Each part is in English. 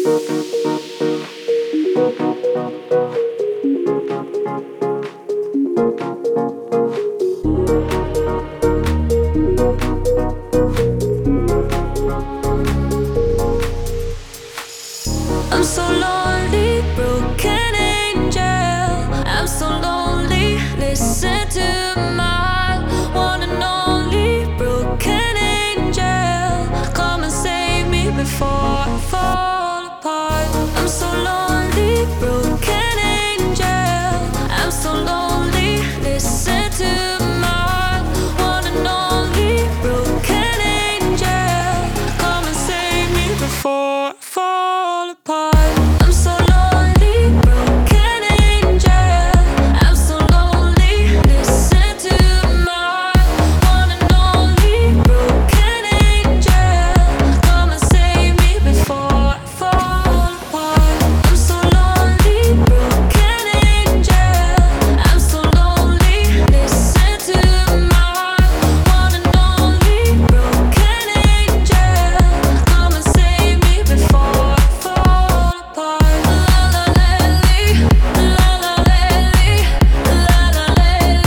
I'm so lonely, broken angel. I'm so lonely, listen to my one and only broken angel. Come and save me before I fall apart. I'm so lonely, broken angel. I'm so lonely, listen to my one and only broken angel. Come and save me before I fall apart. I'm so lonely, broken angel. I'm so lonely, listen to my one and only broken angel. Come and save me before I fall apart. I'm so lonely, broken angel. I'm so lonely, listen to my one and only broken angel. Come and save me before I fall apart. La la la la la la la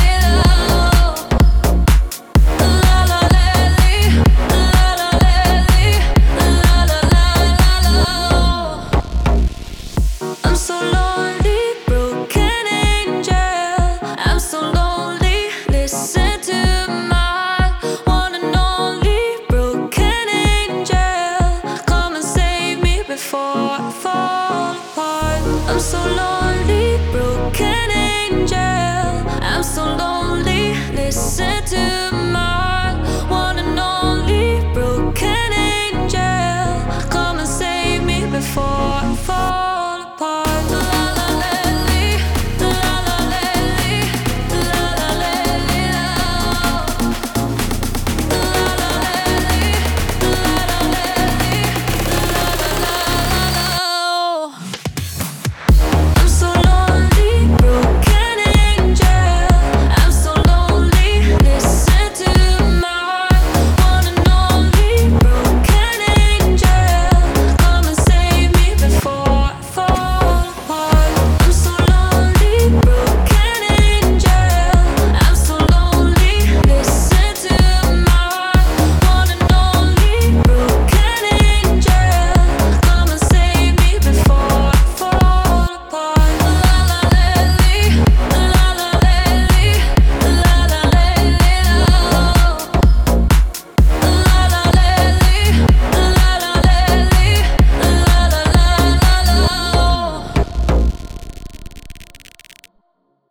I'm so lonely, broken angel. I'm so lonely, listen to my one and only broken angel. Come and save me before I fall apart. I'm so lonely, broken